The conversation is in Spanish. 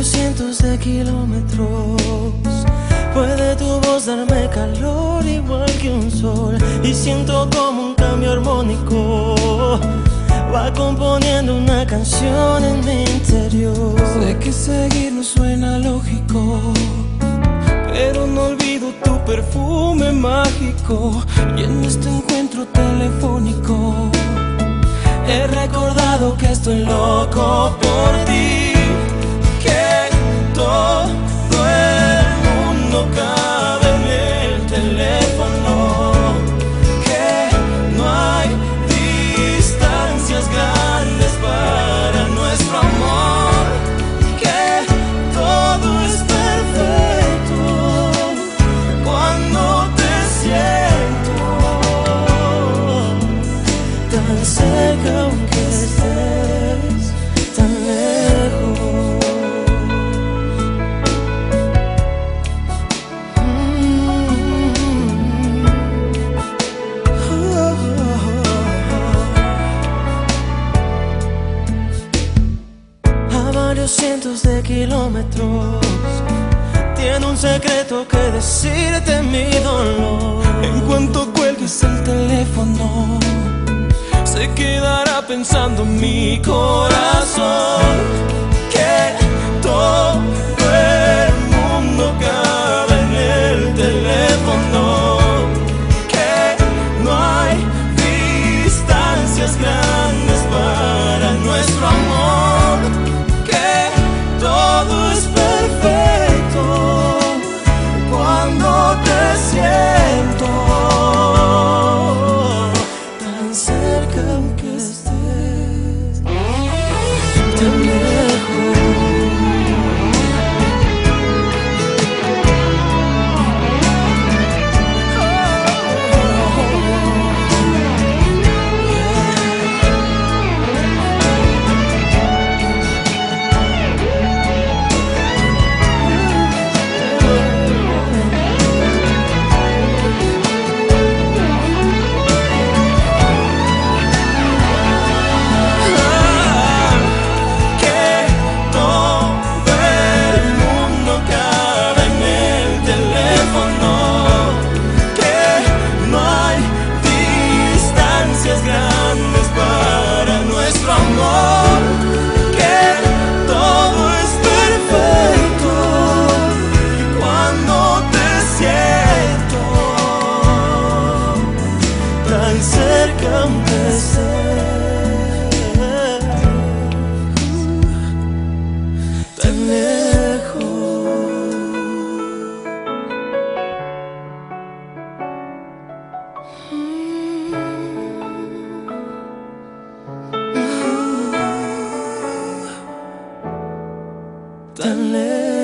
varios cientos de kilómetros. Puede tu voz darme calor igual que un sol, y siento como un cambio armónico va componiendo una canción en mi interior. Sé que seguir no suena lógico, pero no olvido tu perfume mágico. Y en este encuentro telefónico he recordado que estoy loco por ti, que todo el mundo cabe en el teléfono, que no hay distancias grandes para nuestro amor, que todo es perfecto cuando te siento tan cerca aunque estés tan lejos. A varios cientos de kilómetros tiene un secreto que decirte mi dolor. En cuanto cuelgues el teléfono, se quedará pensando mi corazón, que todo el mundo cabe en el teléfono, que no hay distancias grandes para nuestro amor, que todo es perfecto cuando te siento tan cerca aunque estés tan lejos. Grandes para nuestro amor, que todo es perfecto cuando te siento tan cerca aunque estés tan lejos. Tan lejos.